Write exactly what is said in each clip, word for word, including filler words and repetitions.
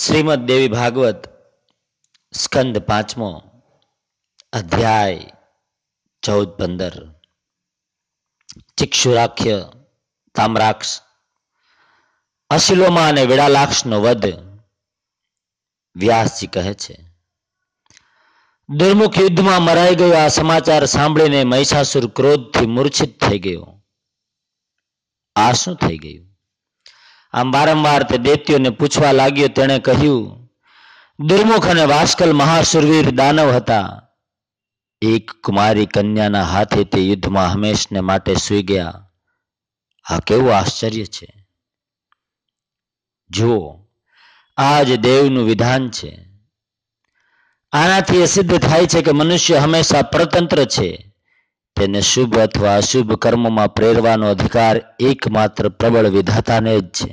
શ્રીમદ દેવી ભાગવત સ્કંદ પાંચમો અધ્યાય ચૌદ પંદર. ચિક્ષુરાખ્ય તામ્રાક્ષ અશિલોમા અને વિડાલાક્ષનો વધ. વ્યાસજી કહે છે, દુર્મુખ યુદ્ધમાં મરાઈ ગયો આ સમાચાર સાંભળીને મહિષાસુર ક્રોધથી મૂર્છિત થઈ ગયો. આ શું થઈ ગયું? આમ વારંવાર તે દૈત્યોને પૂછવા લાગ્યો. તેણે કહ્યું, દુર્મુખ અને વાસ્કલ મહાસુરવીર દાનવ હતા. એક કુમારી કન્યાના હાથે તે યુદ્ધમાં હંમેશને માટે સૂઈ ગયા. આ કેવું આશ્ચર્ય છે! જુઓ, આ જ દેવનું વિધાન છે. આનાથી એ સિદ્ધ થાય છે કે મનુષ્ય હંમેશા પરતંત્ર છે. તેને શુભ અથવા અશુભ કર્મોમાં પ્રેરવાનો અધિકાર એકમાત્ર પ્રબળ વિધાતાને જ છે.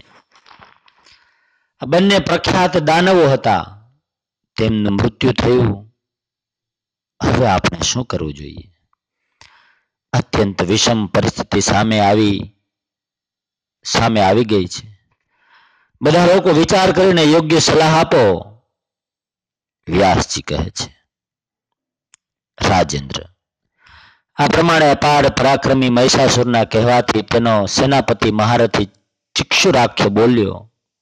આ બંને પ્રખ્યાત દાનવો હતા. તેમનું મૃત્યુ થયું. હવે આપણે શું કરવું જોઈએ? અત્યંત વિષમ પરિસ્થિતિ સામે આવી સામે આવી ગઈ છે. બધા લોકો વિચાર કરીને યોગ્ય સલાહ આપો. વ્યાસજી કહે છે, રાજેન્દ્ર, આ પ્રમાણે અપાર પરાક્રમી મહિષાસુરના કહેવાથી તેનો સેનાપતિ મહારથી ચિક્ષુરાખ્ય બોલ્યો,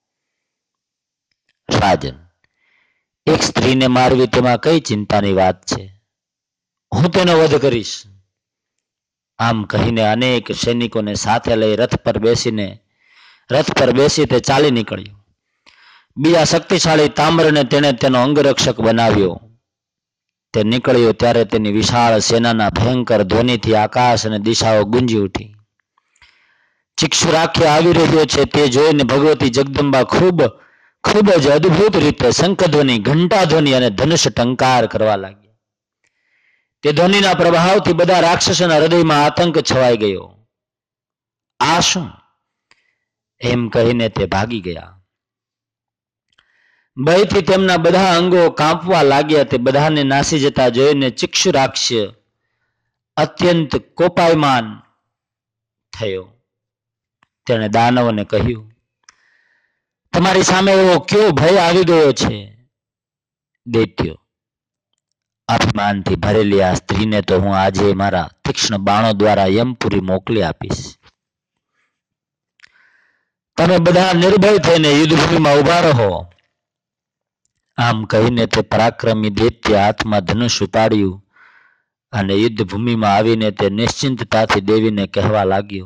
રાજન, એક સ્ત્રીને મારવી તેમાં કઈ ચિંતાની વાત છે? હું તેનો વધ કરીશ. આમ કહીને અનેક સૈનિકોને સાથે લઈ રથ પર બેસીને રથ પર બેસી તે ચાલી નીકળ્યો. બીજા શક્તિશાળી તામ્રને તેણે તેનો અંગરક્ષક બનાવ્યો. તે નીકળ્યો ત્યારે તેની વિશાળ સેનાના ભયંકર ધ્વનિથી આકાશ અને દિશાઓ ગુંજી ઉઠી. ચિક્ષુરાખ્ય આવી રહ્યો છે તે જોઈને ભગવતી જગદંબા ખૂબ ખૂબ જ અદ્ભુત રીતે શંખધ્વનિ, ઘંટાધ્વનિ અને ધનુષ ટંકાર કરવા લાગ્યા. તે ધ્વનિના પ્રભાવથી બધા રાક્ષસોના હૃદયમાં આતંક છવાઈ ગયો. આ શું? એમ કહીને તે ભાગી ગયા. ભયથી તેમના બધા અંગો કાંપવા લાગ્યા. તે બધાને નાસી જતા જોઈને ચિક્ષુરાખ્ય અત્યંત કોપાયમાન થયો. તેણે દાનવોને કહ્યું, તમારી સામે એવો કયો ભય આવી ગયો છે? દૈત્યો, અભિમાનથી ભરેલી આ સ્ત્રીને તો હું આજે મારા તીક્ષ્ણ બાણો દ્વારા યમપુરી મોકલી આપીશ. તમે બધા નિર્ભય થઈને યુદ્ધભૂમિમાં ઉભા રહો. આમ કહીને તે પરાક્રમી દૈત્ય હાથમાં ધનુષ ઉપાડ્યું અને યુદ્ધભૂમિમાં આવીને તે નિશ્ચિંતતાથી દેવીને કહેવા લાગ્યો,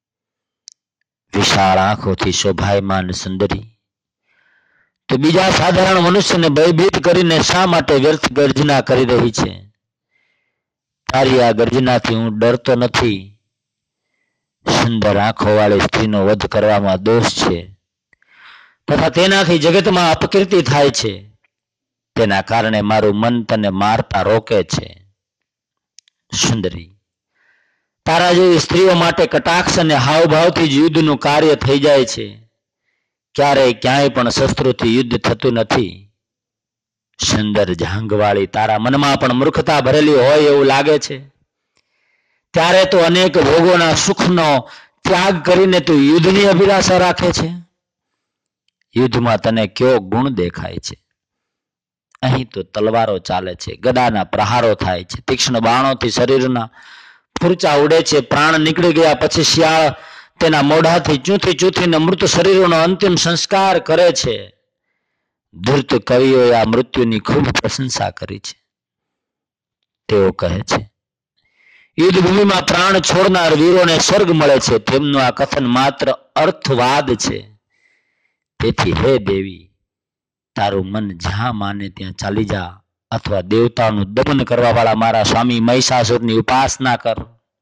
વિશાળ આંખોથી શોભાયમાન સુંદરી, તો બીજા સાધારણ મનુષ્યને ભયભીત કરીને શા માટે વ્યર્થ ગર્જના કરી રહી છે? તારી આ ગર્જનાથી હું ડરતો નથી. સુંદર આંખો વાળી સ્ત્રીનો વધ કરવામાં દોષ છે તથા તેનાથી જગતમાં અપકીર્તિ થાય છે. તેના કારણે મારું મન તને મારતા રોકે છે. સુંદરી, તારા જેવી સ્ત્રીઓ માટે કટાક્ષ અને હાવભાવથી જ યુદ્ધનું કાર્ય થઈ જાય છે. ક્યારેય ક્યાંય પણ શસ્ત્રોથી યુદ્ધ થતું નથી. સુંદર જાંઘવાળી, તારા મનમાં પણ મૂર્ખતા ભરેલી હોય એવું લાગે છે. ત્યારે તો અનેક ભોગોના સુખનો ત્યાગ કરીને તું યુદ્ધની અભિલાષા રાખે છે. યુદ્ધમાં તને કયો ગુણ દેખાય છે? અહીં તો તલવારો ચાલે છે, ગદાના પ્રહારો થાય છે, તીક્ષ્ણ બાણોથી શરીરના ફૂરચા ઉડે છે. પ્રાણ નીકળી ગયા પછી શિયાળ તેના મોઢાથી ચૂંથી ચૂંથીને મૃત શરીરોનો અંતિમ સંસ્કાર કરે છે. ધૂર્ત કવિઓએ આ મૃત્યુની ખૂબ પ્રશંસા કરી છે. તેઓ કહે છે, યુદ્ધભૂમિમાં પ્રાણ છોડનાર વીરોને સ્વર્ગ મળે છે. તેમનું આ કથન માત્ર અર્થવાદ છે. તેથી હે દેવી, તારું મન જ્યાં માને ત્યાં ચાલી જા અથવા દેવતાનું દમન કરવા વાળા મારા સ્વામી મહિષાસુરની ઉપાસના કર.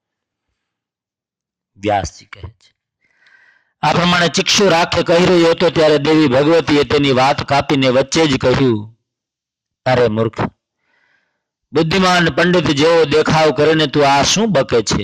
વ્યાસજી કહે છે, આ પ્રમાણે ચિક્ષુરાખ્ય કહી રહ્યો હતો ત્યારે દેવી ભગવતીએ તેની વાત કાપીને વચ્ચે જ કહ્યું, અરે મૂર્ખ, બુદ્ધિમાન પંડિત જેવો દેખાવ કરીને તું આ શું બકે છે?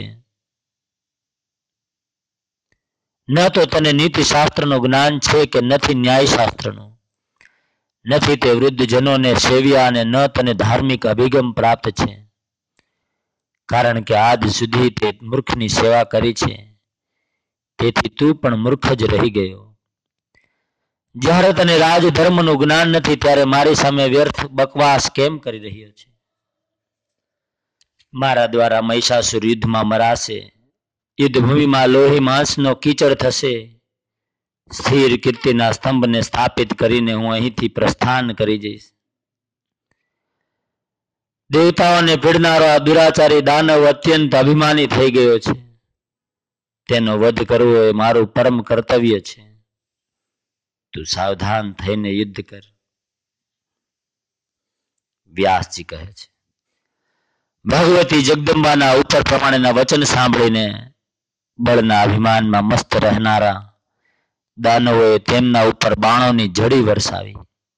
ન તો તને નીતિશાસ્ત્રનું જ્ઞાન છે કે નથી ન્યાયશાસ્ત્રનું. નથી તે વૃદ્ધ જનોને સેવ્યા અને ન તને ધાર્મિક અભિગમ પ્રાપ્ત છે. કારણ કે આજ સુધી તે મૂર્ખની સેવા કરી છે. તેથી તું પણ મૂર્ખ જ રહી ગયો. જ્યારે તને રાજધર્મનું જ્ઞાન નથી ત્યારે મારી સામે વ્યર્થ બકવાસ કેમ કરી રહ્યો છે? મારા દ્વારા મહિષાસુર યુદ્ધમાં મરાશે, યુદ્ધભૂમિમાં લોહી માંસનો કીચડ થશે. સ્થિર કીર્તિના સ્તંભને સ્થાપિત કરીને હું અહીંથી પ્રસ્થાન કરી જઈશ. દેવતાઓને પીડનારો આ દુરાચારી દાનવ અત્યંત અભિમાની થઈ ગયો છે. તેનો વધ કરવો એ મારું પરમ કર્તવ્ય છે. તું સાવધાન થઈને યુદ્ધ કર. વ્યાસજી કહે છે, ભગવતી જગદંબાના ઉપર પ્રમાણેના વચન સાંભળીને બળના અભિમાનમાં મસ્ત રહેનારા દાનવોએ તેમના ઉપર બાણોની ઝડી વરસાવી.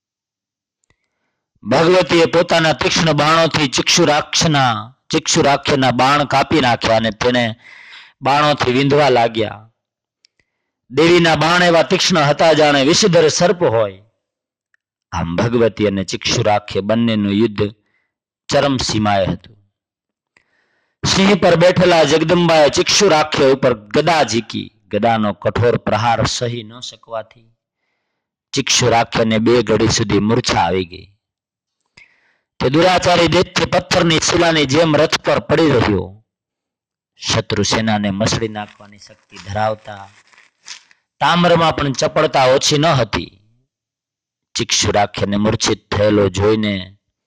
ભગવતીએ પોતાના તીક્ષ્ણ બાણોથી ચિક્ષુરાક્ષના ચિક્ષુરાક્ષના બાણ કાપી નાખ્યા અને તેને બાણોથી વિંધવા લાગ્યા. દેવીના બાણ એવા તીક્ષ્ણ હતા જાણે વિષધર સર્પ હોય. આમ ભગવતી અને ચિક્ષુરાખ્ય બંનેનું યુદ્ધ ચરમ સીમાએ હતું. સિંહ પર બેઠેલા જગદંબાએ ચિક્ષુરાખ્ય ઉપર ગદા ઝીકી. ગદાનો કઠોર પ્રહાર સહી ન શકવાથી ચિક્ષુરાખ્યને બે ઘડી સુધી મૂર્છા આવી ગઈ. તે દુરાચારી દૈત્ય પથ્થરની શિલાની જેમ રથ પર પડી રહ્યો. શત્રુ સેનાને મસળી નાખવાની શક્તિ ધરાવતા તામ્રમાં પણ ચપળતા ઓછી ન હતી. ચિક્ષુરાખ્યને મૂર્છિત થયેલો જોઈને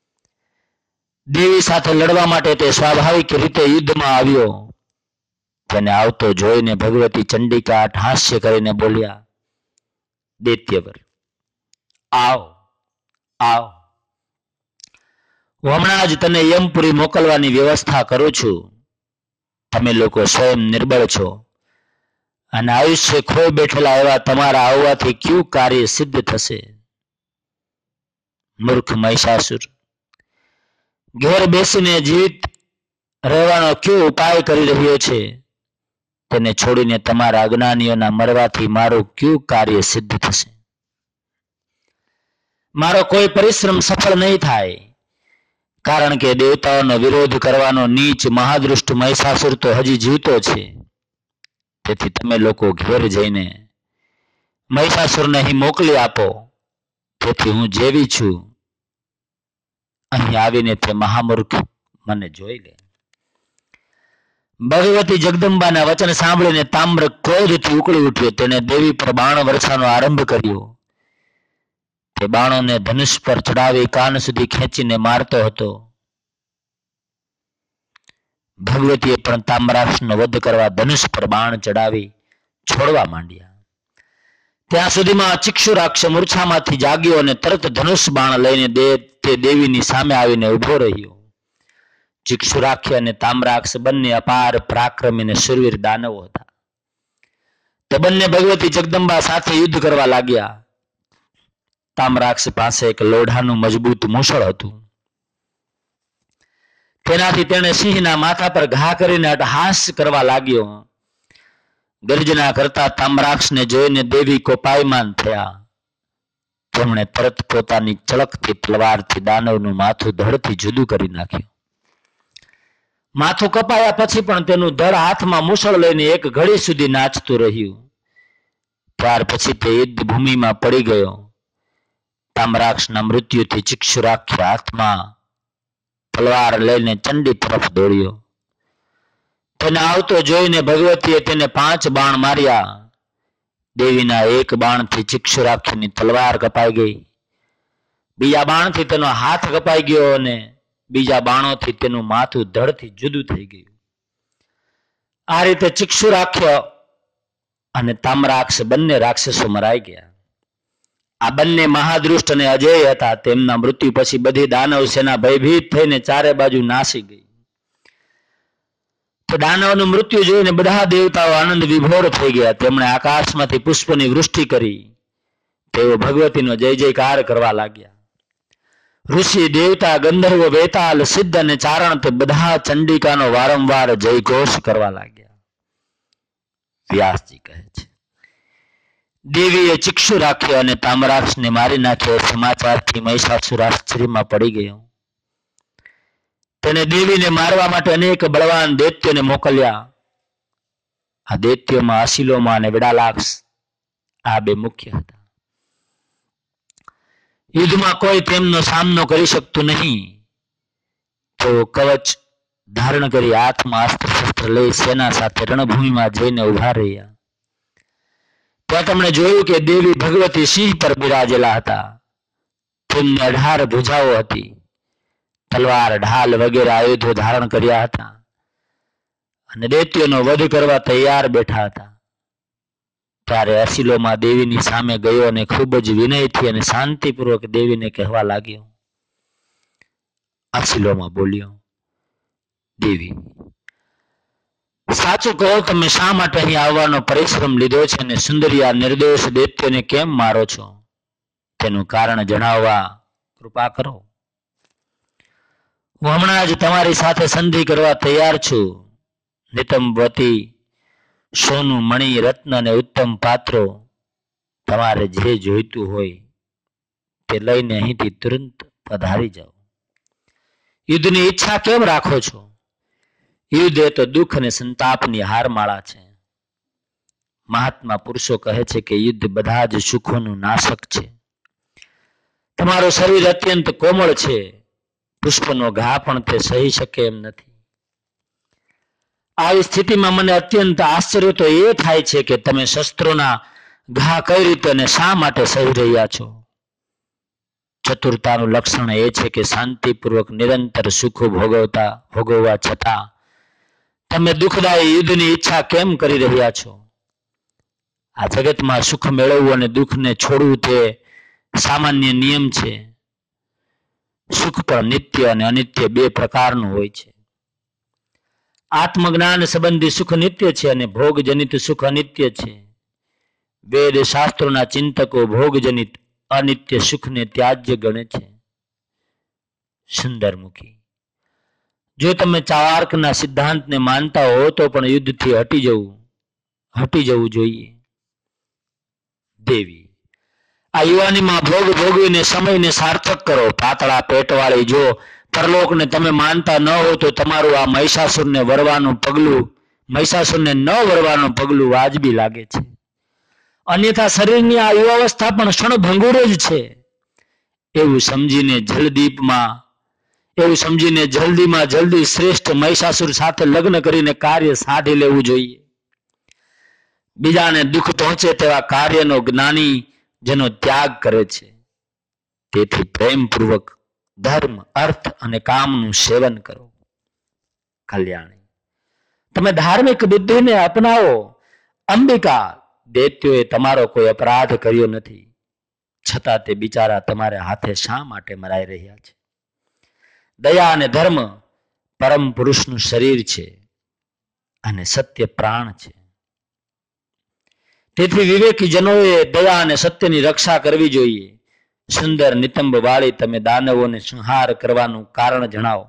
દેવી સાથે લડવા માટે તે સ્વાભાવિક રીતે યુદ્ધમાં આવ્યો. તેને આવતો જોઈને ભગવતી ચંડિકા હાસ્ય કરીને બોલ્યા, દૈત્યવર, આવ આવ, હું હમણાં જ તને યમપુરી મોકલવાની વ્યવસ્થા કરું છું. તમે લોકો સ્વયં નિર્બળ છો અને આયુષ્ય ખોઈ બેઠેલા એવા તમારા આવવાથી કયું કાર્ય સિદ્ધ થશે? મૂર્ખ મહિષાસુર, ઘેર બેસીને જીવિત રહેવાનો કયો ઉપાય કરી રહ્યો છે? તેને છોડીને તમારા અજ્ઞાનીઓના મરવાથી મારું કયું કાર્ય સિદ્ધ થશે? મારો કોઈ પરિશ્રમ સફળ નહીં થાય, કારણ કે દેવતાઓનો વિરોધ કરવાનો નીચ મહાદૃષ્ટ મહિષાસુર તો હજી જીવતો છે. તેથી તમે લોકો ઘેર જઈને મહિષાસુરને અહીં મોકલી આપો. તેથી હું જેવી છું અહીં આવીને તે મહામૂર્ખ મને જોઈ લે. ભગવતી જગદંબાના વચન સાંભળીને તામ્ર ક્રોધથી ઉકળી ઉઠ્યો. તેને દેવી પર બાણ વર્ષાનો આરંભ કર્યો. તે બાણોને ધનુષ પર ચડાવી કાન સુધી ખેંચીને મારતો હતો. ભગવતીએ પણ તામ્રાક્ષનો વધ કરવા ધનુષ પર બાણ ચડાવી છોડવા માંડ્યા. ત્યાં સુધીમાં ચિક્ષુરાક્ષ મૂર્છામાંથી જાગ્યો અને તરત ધનુષ બાણ લઈને દે તે દેવીની સામે આવીને ઉભો રહ્યો. ચિક્ષુરાખ્ય અને તામ્રાક્ષ બંને અપાર પરાક્રમી અને શૂરવીર દાનવો હતા. તે બંને ભગવતી જગદંબા સાથે યુદ્ધ કરવા લાગ્યા. તામ્રાક્ષ પાસે એક લોઢાનું મજબૂત મૂછળ હતું. તેનાથી તેણે સિંહના માથા પર ઘા કરીને અટહાસ કરવા લાગ્યો. ગર્જના કરતા તામ્રાક્ષને જોઈને દેવી કોપાયમાન થયા. તેમણે તરત પોતાની ચળકતી તલવારથી દાનવનું માથું ધડથી જુદું કરી નાખ્યું. માથું કપાયા પછી પણ તેનું ધડ હાથમાં મૂછળ લઈને એક ઘડી સુધી નાચતું રહ્યું. ત્યાર પછી તે યુદ્ધ ભૂમિમાં પડી ગયો. તામ્રાક્ષના મૃત્યુથી ચિક્ષુરાખ્ય હાથમાં તલવાર લઈને ચંડી તરફ દોડ્યો. તેને આવતો જોઈને ભગવતીએ તેને પાંચ બાણ માર્યા. દેવીના એક બાણથી ચિક્ષુરાખ્યની તલવાર કપાઈ ગઈ. બીજા બાણથી તેનો હાથ કપાઈ ગયો અને બીજા બાણોથી તેનું માથું ધડથી જુદું થઈ ગયું. આ રીતે ચિક્ષુરાખ્ય અને તામ્રાક્ષ બંને રાક્ષસો મરાઈ ગયા. આ બંને મહાદૃષ્ટ અને અજેય હતા. તેમના મૃત્યુ પછી બધી દાનવ સેના ભયભીત થઈને ચારે બાજુ નાસી ગઈ. તો દાનવનું મૃત્યુ જોઈને બધા દેવતાઓ આનંદ વિભોર થઈ ગયા. તેમણે આકાશમાંથી પુષ્પની વૃષ્ટિ કરી. તેઓ ભગવતીનો જય જયકાર કરવા લાગ્યા. ઋષિ, દેવતા, ગંધર્વો, વેતાલ, સિદ્ધ અને ચારણ તે બધા ચંડિકાનો વારંવાર જયઘોષ કરવા લાગ્યા. વ્યાસજી કહે છે, દેવીએ ચિક્ષુરાખ્ય અને તામ્રાક્ષને મારી નાખ્યો સમાચારથી મહિષાસુર આશ્ચર્યમાં પડી ગયો. તેને દેવીને મારવા માટે અનેક બળવાન દૈત્યોને મોકલ્યા. આ દૈત્યોમાં અસીલોમાં અને વિડાલાક્ષ આ બે મુખ્ય હતા. યુદ્ધમાં કોઈ તેમનો સામનો કરી શકતું નહીં. તેઓ કવચ ધારણ કરી હાથમાં અસ્ત્ર શસ્ત્ર લઈ સેના સાથે રણભૂમિમાં જઈને ઉભા રહ્યા. ત્યાં તેમણે જોયું કે દેવી ભગવતી સિંહ પર બિરાજેલા હતા. તેમને અઢાર ભુજાઓ હતી. તલવાર, ઢાલ વગેરે આયુધો ધારણ કર્યા હતા અને દૈત્યોનો વધ કરવા તૈયાર બેઠા હતા. ત્યારે અસીલોમાં દેવીની સામે ગયો અને ખૂબ જ વિનયથી અને શાંતિપૂર્વક દેવીને કહેવા લાગ્યો. અસીલોમાં બોલ્યો, દેવી, સાચું કહો, તમે શા માટે અહીં આવવાનો પરિશ્રમ લીધો છે અને સુંદરી આ નિર્દોષ દૈત્યોને કેમ મારો છો? તેનું કારણ જણાવવા કૃપા કરો. હું હમણાં જ તમારી સાથે સંધિ કરવા તૈયાર છું. નિતંબવતી, સોનું, મણિ, રત્ન અને ઉત્તમ પાત્રો, તમારે જે જોઈતું હોય તે લઈને અહીંથી તુરંત પધારી જાઓ. યુદ્ધની ઈચ્છા કેમ રાખો છો? યુદ્ધ એ તો દુઃખ અને સંતાપની હારમાળા છે. મહાત્મા પુરુષો કહે છે કે યુદ્ધ બધા જ સુખોનું નાશક છે. તમારું શરીર અત્યંત કોમળ છે. પુષ્પનો ઘા પણ તે સહી શકે એમ નથી. આવી સ્થિતિમાં મને અત્યંત આશ્ચર્ય તો એ થાય છે કે તમે શસ્ત્રોના ઘા કઈ રીતે અને શા માટે સહી રહ્યા છો? ચતુરતાનું લક્ષણ એ છે કે શાંતિપૂર્વક નિરંતર સુખો ભોગવતા ભોગવવા છતાં તમે દુઃખદાયી યુદ્ધની ઈચ્છા કેમ કરી રહ્યા છો? આ જગતમાં સુખ મેળવવું અને દુઃખને છોડવું તે સામાન્ય નિયમ છે. સુખ પણ નિત્ય અને અનિત્ય બે પ્રકારનું હોય છે. આત્મજ્ઞાન સંબંધી સુખ નિત્ય છે અને ભોગજનિત સુખ અનિત્ય છે. વેદ શાસ્ત્રોના ચિંતકો ભોગજનિત અનિત્ય સુખને ત્યાજ્ય ગણે છે. સુંદરમુખી, જો તમે ચાર્વાકના સિદ્ધાંતને માનતા હો તો પણ યુદ્ધથી હટી જવું હટી જવું જોઈએ. દેવી, આ યુવાનીમાં ભોગ ભોગવીને સમયને સાર્થક કરો. પાતળા પેટવાળી જો પરલોકને તમે માનતા ન હો તો તમારું આ મહિષાસુરને વરવાનું પગલું મહિષાસુરને ન વરવાનું પગલું વાજબી લાગે છે. અન્યથા શરીરની આ યુવાવસ્થા પણ ક્ષણભંગુર જ છે. એવું સમજીને જલદીપમાં એવું સમજીને જલ્દીમાં જલ્દી શ્રેષ્ઠ મહિષાસુર સાથે લગ્ન કરીને કાર્ય સાધી લેવું જોઈએ. બીજાને દુઃખ પહોંચે તેવા કાર્યનો જ્ઞાની જેનો ત્યાગ કરે છે. તેથી પ્રેમપૂર્વક ધર્મ, અર્થ અને કામનું સેવન કરો. કલ્યાણી, તમે ધાર્મિક બુદ્ધિને અપનાવો. અંબિકા, દૈત્યોએ તમારો કોઈ અપરાધ કર્યો નથી, છતાં તે બિચારા તમારે હાથે શા માટે મરાઈ રહ્યા છે? દયા અને ધર્મ પરમ પુરુષનું શરીર છે અને સત્ય પ્રાણ છે. તેથી વિવેકી જનોએ દયા અને સત્યની રક્ષા કરવી જોઈએ. સુંદર નિતંબ વાળી તમે દાનવોને સંહાર કરવાનું કારણ જણાવો.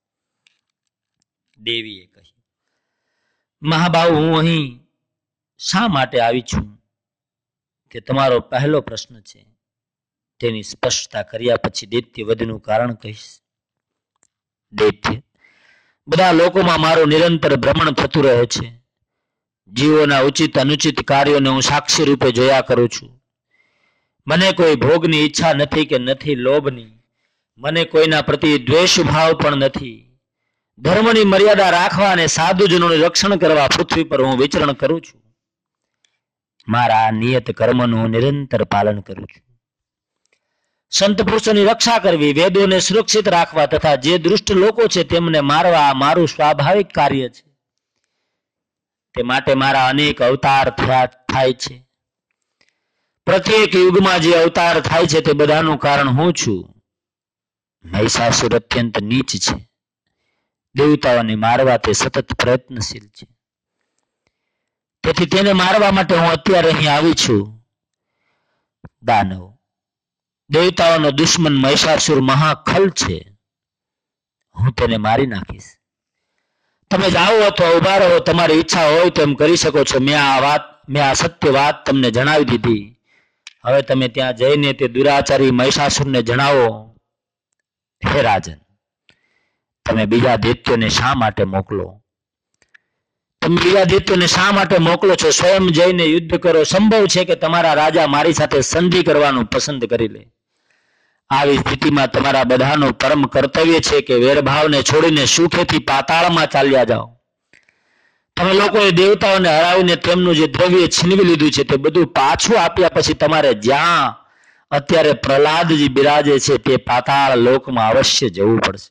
દેવીએ કહ્યું, મહાબાહુ, હું અહીં શા માટે આવી છું તે તમારો પહેલો પ્રશ્ન છે. તેની સ્પષ્ટતા કર્યા પછી દૈત્ય વધનું કારણ કહીશ. દૈત્ય, બધા લોકોમાં મારું નિરંતર ભ્રમણ થતું રહે છે. જીવોના ઉચિત અનુચિત કાર્યોને હું સાક્ષી રૂપે જોયા કરું છું. મને કોઈ ભોગની ઈચ્છા નથી કે નથી લોભની. મને કોઈના પ્રતિ દ્વેષ ભાવ પણ નથી. ધર્મની મર્યાદા રાખવા અને સાધુજનોનું રક્ષણ કરવા પૃથ્વી પર હું વિચરણ કરું છું. મારા નિયત કર્મનું હું નિરંતર પાલન કરું છું. સંત પુરુષોની રક્ષા કરવી, વેદોને સુરક્ષિત રાખવા તથા જે દુષ્ટ લોકો છે તેમને મારવા મારું સ્વાભાવિક કાર્ય છે. તે માટે મારા અનેક અવતાર થયા થાય છે. પ્રત્યેક યુગમાં જે અવતાર થાય છે તે બધાનું કારણ હું છું. મહિષાસુર અત્યંત નીચ છે. દેવતાઓને મારવા તે સતત પ્રયત્નશીલ છે. તેથી તેને મારવા માટે હું અત્યારે અહીં આવી છું. દાનવ, દેવતાઓનો દુશ્મન મહિષાસુર મહાખલ છે. હું તેને મારી નાખીશ. તમે જાઓ અથવા ઉભા રહો, તમારી ઈચ્છા હોય તેમ કરી શકો છો. મેં આ વાત મેં આ સત્ય વાત તમને જણાવી દીધી. હવે તમે ત્યાં જઈને તે દુરાચારી મહિષાસુરને જણાવો. હે રાજન, તમે બીજા દૈત્યોને શા માટે મોકલો? તમે બીજા દૈત્યોને શા માટે મોકલો છો? સ્વયં જઈને યુદ્ધ કરો. સંભવ છે કે તમારા રાજા મારી સાથે સંધિ કરવાનું પસંદ કરી લે. આવી સ્થિતિમાં તમારા બધાનું પરમ કર્તવ્ય છે કે વેરભાવને છોડીને સુખેથી પાતાળમાં ચાલ્યા જાઓ. તમે લોકોએ દેવતાઓને હરાવીને તેમનું જે દ્રવ્ય છીનવી લીધું છે તે બધું પાછું આપ્યા પછી તમારે જ્યાં અત્યારે પ્રહલાદજી બિરાજે છે તે પાતાળ લોકમાં અવશ્ય જવું પડશે.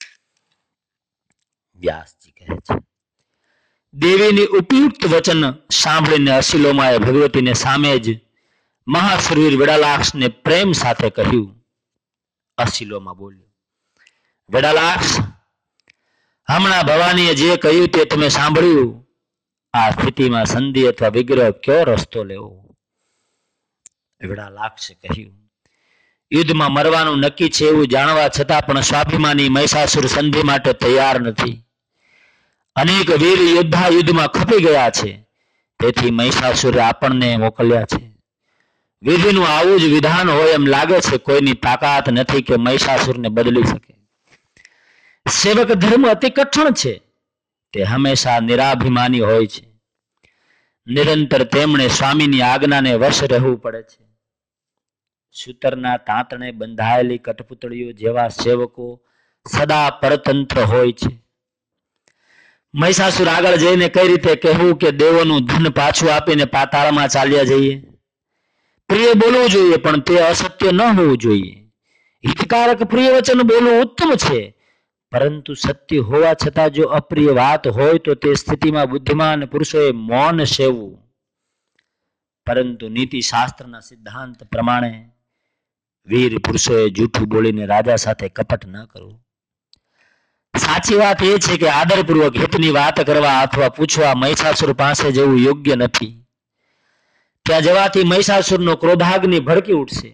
વ્યાસજી કહે છે. દેવીની ઉપયુક્ત વચન સાંભળીને અસીલોમાએ ભગવતીને સામે જ મહાશૂરવીર વેડાલાક્ષને પ્રેમ સાથે કહ્યું. અસીલોમાં બોલ્યો, વેડાલાક્ષ, હમણાં ભવાનીએ જે કહ્યું તે તમે સાંભળ્યું. આ સ્થિતિમાં સંધિ અથવા વિગ્રહ કયો રસ્તો લેવો? વેડાલાક્ષે કહ્યું, યુદ્ધમાં મરવાનું નક્કી છે એવું જાણવા છતાં પણ સ્વાભિમાની મહિષાસુર સંધિ માટે તૈયાર નથી. અનેક વીર યોદ્ધા યુદ્ધમાં ખપી ગયા છે, તેથી મહિષાસુરે આપણને મોકલ્યા છે. વિધિનું આવું જ વિધાન હોય એમ લાગે છે. કોઈની તાકાત નથી કે મહિષાસુરને બદલી શકે. સેવક ધર્મ અતિ કઠણ છે. તે હંમેશા નિરાભિમાની હોય છે. નિરંતર તેમણે સ્વામીની આજ્ઞાને વશ રહેવું પડે છે. સૂતરના તાંતણે બંધાયેલી કઠપુતળીઓ જેવા સેવકો સદા પરતંત્ર હોય છે. મહિષાસુર આગળ જઈને કઈ રીતે કહેવું કે દેવોનું ધન પાછું આપીને પાતાળમાં ચાલ્યા જઈએ? પ્રિય બોલવું જોઈએ, પણ તે અસત્ય ન હોવું જોઈએ. હિતકારક પ્રિય વચન બોલવું ઉત્તમ છે, પરંતુ સત્ય હોવા છતાં જો અપ્રિય વાત હોય તો તે સ્થિતિમાં બુદ્ધિમાન પુરુષોએ મૌન સેવવું. પરંતુ નીતિ શાસ્ત્રના સિદ્ધાંત પ્રમાણે વીર પુરુષોએ જૂઠું બોલીને રાજા સાથે કપટ ન કરવું. સાચી વાત એ છે કે આદરપૂર્વક હિતની વાત કરવા અથવા પૂછવા મહિષાસુર પાસે જવું યોગ્ય નથી. ત્યાં જવાથી મહિષાસુરનો ક્રોધાગ્નિ ભડકી ઉઠશે.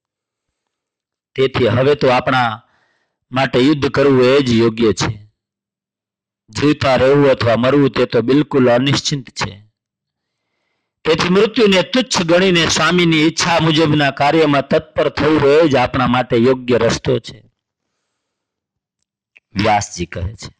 તેથી હવે તો આપણા માટે યુદ્ધ કરવું એ જ યોગ્ય છે. જીવતા રહેવું અથવા મરવું તે તો બિલકુલ અનિશ્ચિત છે. તેથી મૃત્યુને તુચ્છ ગણીને સ્વામીની ઈચ્છા મુજબના કાર્યમાં તત્પર થવું એ જ આપણા માટે યોગ્ય રસ્તો છે. વ્યાસજી કહે છે.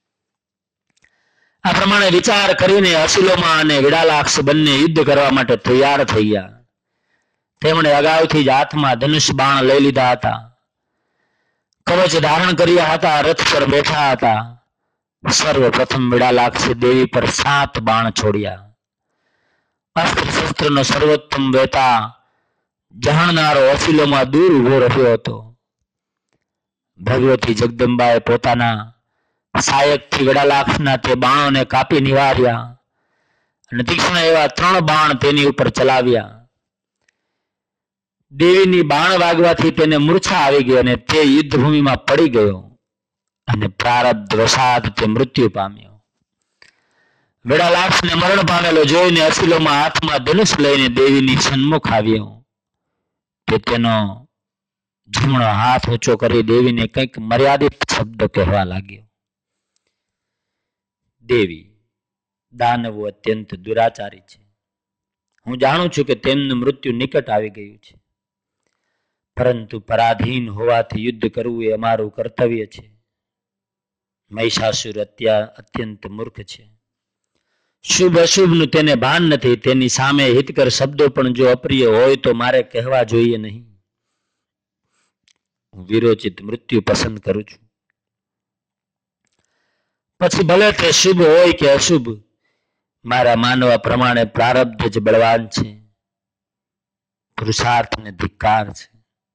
આ પ્રમાણે વિચાર કરીને અસીલોમા અને વિડાલાક્ષ બંને યુદ્ધ કરવા માટે તૈયાર થઈ ગયા. તેમણે અગાઉથી જ હાથમાં ધનુષ બાણ લઈ લીધા હતા. કવચ ધારણ કર્યા હતા. રથ પર બેઠા હતા. સર્વપ્રથમ વિડાલાક્ષે દેવી પર સાત બાણ છોડ્યા. અસ્ત્ર શસ્ત્રનો સર્વોત્તમ વેતા જહાણનારો અસીલોમાં દૂર ઉભો રહ્યો હતો. ભગવતી જગદંબાએ પોતાના સાયકથી વેડાલાક્ષના તે બાણોને કાપી નિવાર્યા અને તીક્ષ્ણ એવા ત્રણ બાણ તેની ઉપર ચલાવ્યા. દેવીની બાણ વાગવાથી તેને મૂર્છા આવી ગઈ અને તે યુદ્ધભૂમિમાં પડી ગયો અને પ્રારબ્ધ વસાત તે મૃત્યુ પામ્યો. વેડાલાક્ષને મરણ પામેલો જોઈને અસીલોમાં હાથમાં ધનુષ લઈને દેવીની સન્મુખ આવ્યો. તે તેનો જમણો હાથ ઊંચો કરી દેવીને કંઈક મર્યાદિત શબ્દ કહેવા લાગ્યો. દેવી, દાનવો અત્યંત દુરાચારી છે. હું જાણું છું કે તેમનું મૃત્યુ નિકટ આવી ગયું છે, પરંતુ પરાધીન હોવાથી યુદ્ધ કરવું એ અમારું કર્તવ્ય છે. મહિષાસુર અત્યા અત્યંત મૂર્ખ છે. શુભ અશુભનું તેને ભાન નથી. તેની સામે હિતકર શબ્દો પણ જો અપ્રિય હોય તો મારે કહેવા જોઈએ નહીં. હું વિરોચિત મૃત્યુ પસંદ કરું છું. પછી ભલે તે શુભ હોય કે અશુભ, મારા માનવા પ્રમાણે પ્રારબ્ધ જ બળવાન છે. પુરુષાર્થને ધિક્કાર છે.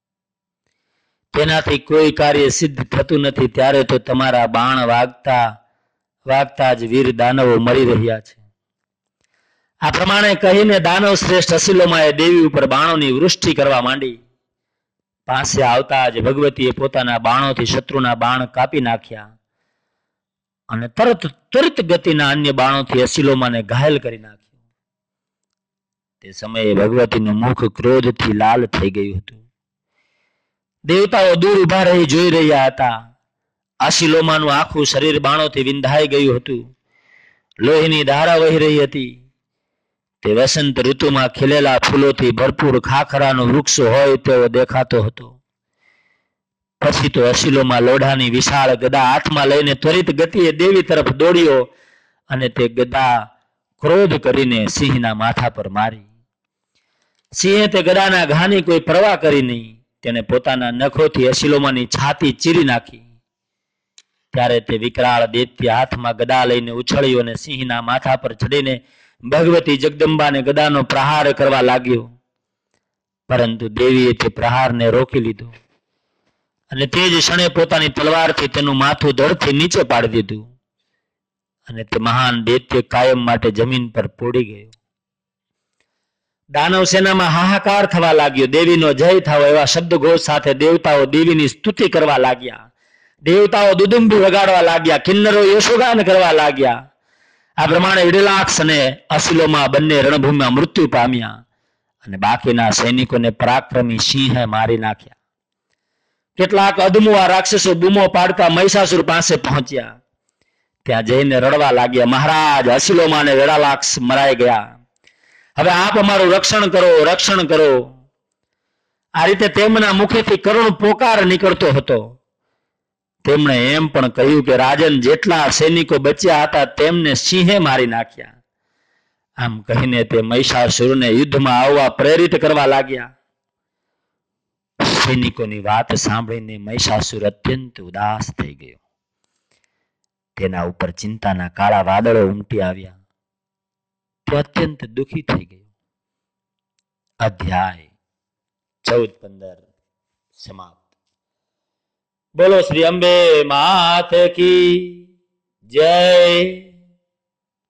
તેનાથી કોઈ કાર્ય સિદ્ધ થતું નથી. ત્યારે તો તમારા બાણ વાગતા વાગતા જ વીર દાનવો મરી રહ્યા છે. આ પ્રમાણે કહીને દાનવ શ્રેષ્ઠ અસીલોમાએ દેવી ઉપર બાણોની વૃષ્ટિ કરવા માંડી. પાસે આવતા જ ભગવતીએ પોતાના બાણોથી શત્રુના બાણ કાપી નાખ્યા અને તરત ત્વરિત ગતિના અન્ય બાણોથી અસીલોમાને ઘાયલ કરી નાખ્યો. તે સમયે ભગવતીનું મુખ ક્રોધથી લાલ થઈ ગયું હતું. દેવતાઓ દૂર ઉભા રહી જોઈ રહ્યા હતા. અસીલોમાનું આખું શરીર બાણોથી વિંધાઈ ગયું હતું. લોહીની ધારા વહી રહી હતી. તે વસંત ઋતુમાં ખીલેલા ફૂલોથી ભરપૂર ખાખરાનું વૃક્ષ હોય તેવો દેખાતો હતો. પછી તો અસીલોમાં લોઢાની વિશાળ ગદા હાથમાં લઈને ત્વરિત ગતિએ દેવી તરફ દોડ્યો અને તે ગદા ક્રોધ કરીને સિંહના માથા પર મારી. સિંહે તે ગદાના ઘાની કોઈ પરવા કરી નહીં. તેને પોતાના નખોથી અસીલોમાની છાતી ચીરી નાખી. ત્યારે તે વિકરાળ દૈત્ય હાથમાં ગદા લઈને ઉછળ્યો અને સિંહના માથા પર ચડીને ભગવતી જગદંબાને ગદાનો પ્રહાર કરવા લાગ્યો. પરંતુ દેવીએ તે પ્રહારને રોકી લીધો અને તે જ ક્ષણે પોતાની તલવારથી તેનું માથું ધડથી નીચે પાડી દીધું અને તે મહાન દૈત્ય કાયમ માટે જમીન પર પડી ગયો. દાનવ સેનામાં હાહાકાર થવા લાગ્યો. દેવીનો જય થાવ એવા શબ્દઘોષ સાથે દેવતાઓ દેવીની સ્તુતિ કરવા લાગ્યા. દેવતાઓ દુદુંબી વગાડવા લાગ્યા. કિન્નરો યશોગાન કરવા લાગ્યા. આ પ્રમાણે ઈડલાક્ષ અને અસીલોમાં બંને રણભૂમિમાં મૃત્યુ પામ્યા અને બાકીના સૈનિકોને પરાક્રમી સિંહે મારી નાખ્યા. કેટલાક અધમુઆ રાક્ષસો બૂમો પાડતા મહિષાસુર પાસે પહોંચ્યા. ત્યાં જઈને રડવા લાગ્યા, મહારાજ, અસીલોમાં અને ઈડલાક્ષ મરાઈ ગયા. હવે આપ અમારું રક્ષણ કરો, રક્ષણ કરો. આ રીતે તેમના મુખેથી કરુણ પોકાર નીકળતો હતો. તેમણે એમ પણ કહ્યું કે રાજન, જેટલા સૈનિકો બચ્યા હતા તેમને સિંહે મારી નાખ્યા. આમ કહીને તે મહિષાસુરને યુદ્ધમાં આવવા પ્રેરિત કરવા લાગ્યા. સૈનિકોની વાત સાંભળીને મહિષાસુર અત્યંત ઉદાસ થઈ ગયો. તેના ઉપર ચિંતાના કાળા વાદળો ઉમટી આવ્યા. તે અત્યંત દુઃખી થઈ ગયો. અધ્યાય ચૌદ પંદર સમાપ્ત. બોલો શ્રી અંબે માત કી જય.